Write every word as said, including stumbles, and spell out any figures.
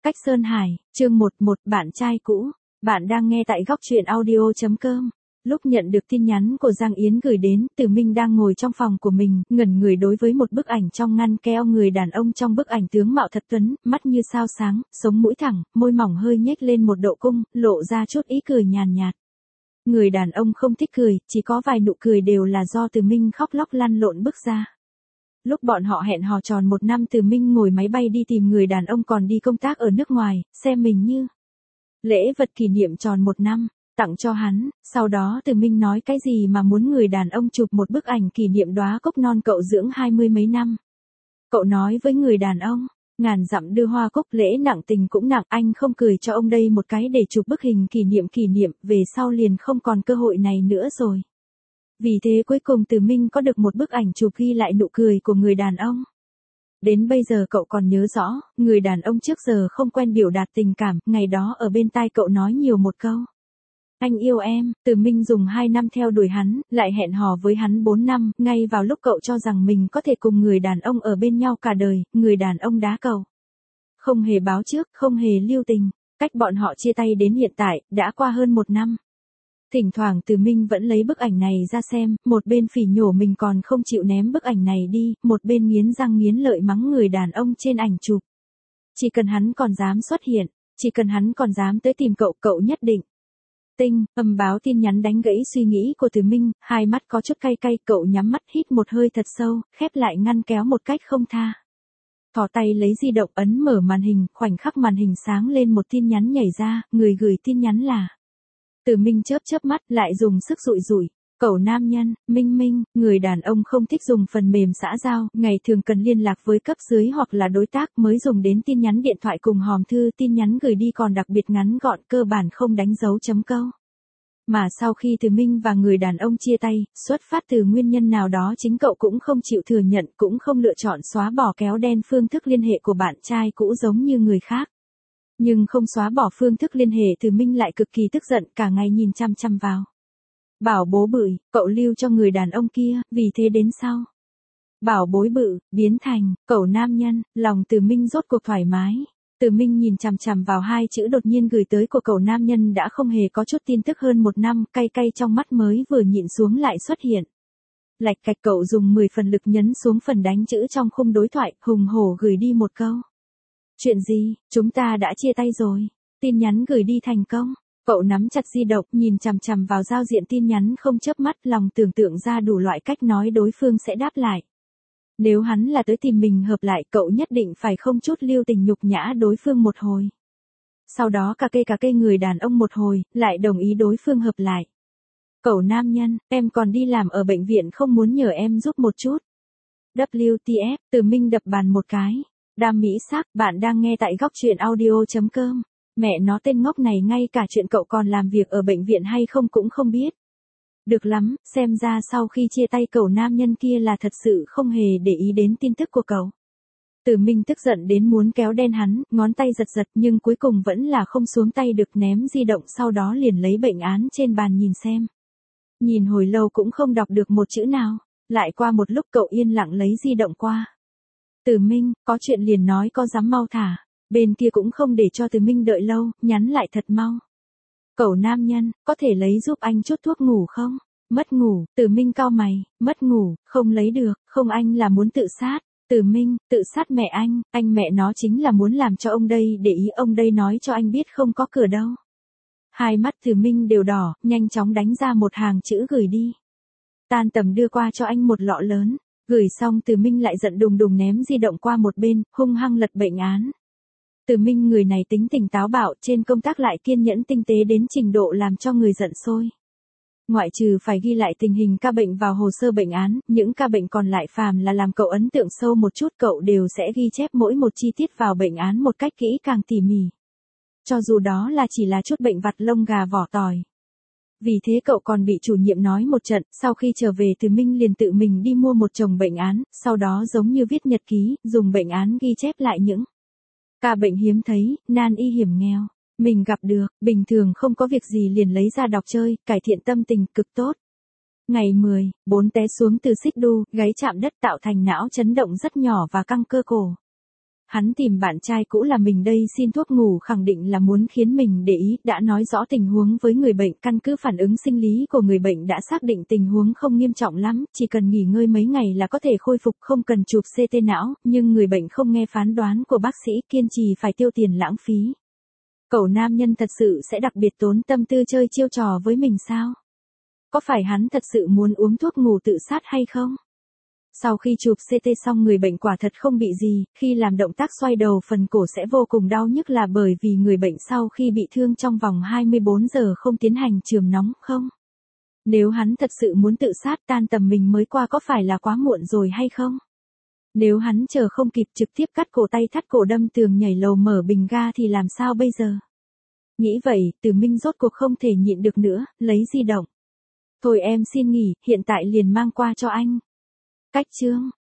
Cách Sơn Hải, chương một một bạn trai cũ. Bạn đang nghe tại góc truyện audio chấm com. Lúc nhận được tin nhắn của Giang Yến gửi đến, Từ Minh đang ngồi trong phòng của mình, ngẩn người đối với một bức ảnh trong ngăn kéo. Người đàn ông trong bức ảnh tướng mạo thật tuấn, mắt như sao sáng, sống mũi thẳng, môi mỏng hơi nhếch lên một độ cung, lộ ra chút ý cười nhàn nhạt. Người đàn ông không thích cười, chỉ có vài nụ cười đều là do Từ Minh khóc lóc lăn lộn bức ra. Lúc bọn họ hẹn hò tròn một năm, Từ Minh ngồi máy bay đi tìm người đàn ông còn đi công tác ở nước ngoài, xem mình như lễ vật kỷ niệm tròn một năm, tặng cho hắn. Sau đó Từ Minh nói cái gì mà muốn người đàn ông chụp một bức ảnh kỷ niệm đóa cúc non cậu dưỡng hai mươi mấy năm. Cậu nói với người đàn ông, ngàn dặm đưa hoa cúc, lễ nặng tình cũng nặng, anh không cười cho ông đây một cái để chụp bức hình kỷ niệm kỷ niệm, về sau liền không còn cơ hội này nữa rồi. Vì thế cuối cùng Từ Minh có được một bức ảnh chụp ghi lại nụ cười của người đàn ông. Đến bây giờ cậu còn nhớ rõ, người đàn ông trước giờ không quen biểu đạt tình cảm, ngày đó ở bên tai cậu nói nhiều một câu. Anh yêu em. Từ Minh dùng hai năm theo đuổi hắn, lại hẹn hò với hắn bốn năm, ngay vào lúc cậu cho rằng mình có thể cùng người đàn ông ở bên nhau cả đời, người đàn ông đá cậu. Không hề báo trước, không hề lưu tình, cách bọn họ chia tay đến hiện tại, đã qua hơn một năm. Thỉnh thoảng Từ Minh vẫn lấy bức ảnh này ra xem, một bên phỉ nhổ mình còn không chịu ném bức ảnh này đi, một bên nghiến răng nghiến lợi mắng người đàn ông trên ảnh chụp. Chỉ cần hắn còn dám xuất hiện, chỉ cần hắn còn dám tới tìm cậu, cậu nhất định. Tinh, âm báo tin nhắn đánh gãy suy nghĩ của Từ Minh, hai mắt có chút cay cay, cậu nhắm mắt hít một hơi thật sâu, khép lại ngăn kéo một cách không tha. Thò tay lấy di động ấn mở màn hình, khoảnh khắc màn hình sáng lên một tin nhắn nhảy ra, người gửi tin nhắn là Từ Minh chớp chớp mắt, lại dùng sức dụi dụi. Cậu nam nhân, Minh Minh, người đàn ông không thích dùng phần mềm xã giao, ngày thường cần liên lạc với cấp dưới hoặc là đối tác mới dùng đến tin nhắn điện thoại cùng hòm thư, tin nhắn gửi đi còn đặc biệt ngắn gọn, cơ bản không đánh dấu chấm câu. Mà sau khi Từ Minh và người đàn ông chia tay, xuất phát từ nguyên nhân nào đó chính cậu cũng không chịu thừa nhận, cũng không lựa chọn xóa bỏ kéo đen phương thức liên hệ của bạn trai cũ giống như người khác. Nhưng không xóa bỏ phương thức liên hệ, Từ Minh lại cực kỳ tức giận, cả ngày nhìn chăm chăm vào. Bảo bố bự, cậu lưu cho người đàn ông kia, vì thế đến sau. Bảo bối bự, biến thành, cậu nam nhân, lòng Từ Minh rốt cuộc thoải mái. Từ Minh nhìn chằm chằm vào hai chữ đột nhiên gửi tới của cậu nam nhân đã không hề có chút tin tức hơn một năm, cay cay trong mắt mới vừa nhịn xuống lại xuất hiện. Lạch cạch, cậu dùng mười phần lực nhấn xuống phần đánh chữ trong khung đối thoại, hùng hổ gửi đi một câu. Chuyện gì, chúng ta đã chia tay rồi. Tin nhắn gửi đi thành công. Cậu nắm chặt di động, nhìn chằm chằm vào giao diện tin nhắn không chớp mắt, lòng tưởng tượng ra đủ loại cách nói đối phương sẽ đáp lại. Nếu hắn là tới tìm mình hợp lại, cậu nhất định phải không chút lưu tình nhục nhã đối phương một hồi. Sau đó cà kê cà kê người đàn ông một hồi, lại đồng ý đối phương hợp lại. Cậu nam nhân, em còn đi làm ở bệnh viện không muốn nhờ em giúp một chút. vê kép tê ép, Từ Minh đập bàn một cái. Đam mỹ sắc, bạn đang nghe tại góc truyện audio chấm com. Mẹ nó tên ngốc này ngay cả chuyện cậu còn làm việc ở bệnh viện hay không cũng không biết. Được lắm, xem ra sau khi chia tay cậu nam nhân kia là thật sự không hề để ý đến tin tức của cậu. Từ Minh tức giận đến muốn kéo đen hắn, ngón tay giật giật nhưng cuối cùng vẫn là không xuống tay được, ném di động sau đó liền lấy bệnh án trên bàn nhìn xem. Nhìn hồi lâu cũng không đọc được một chữ nào, lại qua một lúc cậu yên lặng lấy di động qua. Từ Minh, có chuyện liền nói, có dám mau thả. Bên kia cũng không để cho Từ Minh đợi lâu, nhắn lại thật mau. Cậu nam nhân, có thể lấy giúp anh chút thuốc ngủ không? Mất ngủ, Từ Minh cau mày, mất ngủ, không lấy được, không, anh là muốn tự sát. Từ Minh, tự sát mẹ anh, anh mẹ nó chính là muốn làm cho ông đây để ý, ông đây nói cho anh biết không có cửa đâu. Hai mắt Từ Minh đều đỏ, nhanh chóng đánh ra một hàng chữ gửi đi. Tan tầm đưa qua cho anh một lọ lớn. Gửi xong Từ Minh lại giận đùng đùng ném di động qua một bên, hung hăng lật bệnh án. Từ Minh người này tính tình táo bạo, trên công tác lại kiên nhẫn tinh tế đến trình độ làm cho người giận sôi. Ngoại trừ phải ghi lại tình hình ca bệnh vào hồ sơ bệnh án, những ca bệnh còn lại phàm là làm cậu ấn tượng sâu một chút, cậu đều sẽ ghi chép mỗi một chi tiết vào bệnh án một cách kỹ càng tỉ mỉ. Cho dù đó là chỉ là chút bệnh vặt lông gà vỏ tỏi. Vì thế cậu còn bị chủ nhiệm nói một trận, sau khi trở về Từ Minh liền tự mình đi mua một chồng bệnh án, sau đó giống như viết nhật ký, dùng bệnh án ghi chép lại những ca bệnh hiếm thấy, nan y hiểm nghèo, mình gặp được, bình thường không có việc gì liền lấy ra đọc chơi, cải thiện tâm tình cực tốt. Ngày mười, bốn té xuống từ xích đu, gáy chạm đất tạo thành não chấn động rất nhỏ và căng cơ cổ. Hắn tìm bạn trai cũ là mình đây xin thuốc ngủ khẳng định là muốn khiến mình để ý, đã nói rõ tình huống với người bệnh, căn cứ phản ứng sinh lý của người bệnh đã xác định tình huống không nghiêm trọng lắm, chỉ cần nghỉ ngơi mấy ngày là có thể khôi phục, không cần chụp xê tê não, nhưng người bệnh không nghe phán đoán của bác sĩ, kiên trì phải tiêu tiền lãng phí. Cậu nam nhân thật sự sẽ đặc biệt tốn tâm tư chơi chiêu trò với mình sao? Có phải hắn thật sự muốn uống thuốc ngủ tự sát hay không? Sau khi chụp xê tê xong người bệnh quả thật không bị gì, khi làm động tác xoay đầu phần cổ sẽ vô cùng đau nhức là bởi vì người bệnh sau khi bị thương trong vòng hai mươi bốn giờ không tiến hành chườm nóng không? Nếu hắn thật sự muốn tự sát tan tầm mình mới qua có phải là quá muộn rồi hay không? Nếu hắn chờ không kịp trực tiếp cắt cổ tay thắt cổ đâm tường nhảy lầu mở bình ga thì làm sao bây giờ? Nghĩ vậy, Từ Minh rốt cuộc không thể nhịn được nữa, lấy di động. Thôi em xin nghỉ, hiện tại liền mang qua cho anh. Cách chương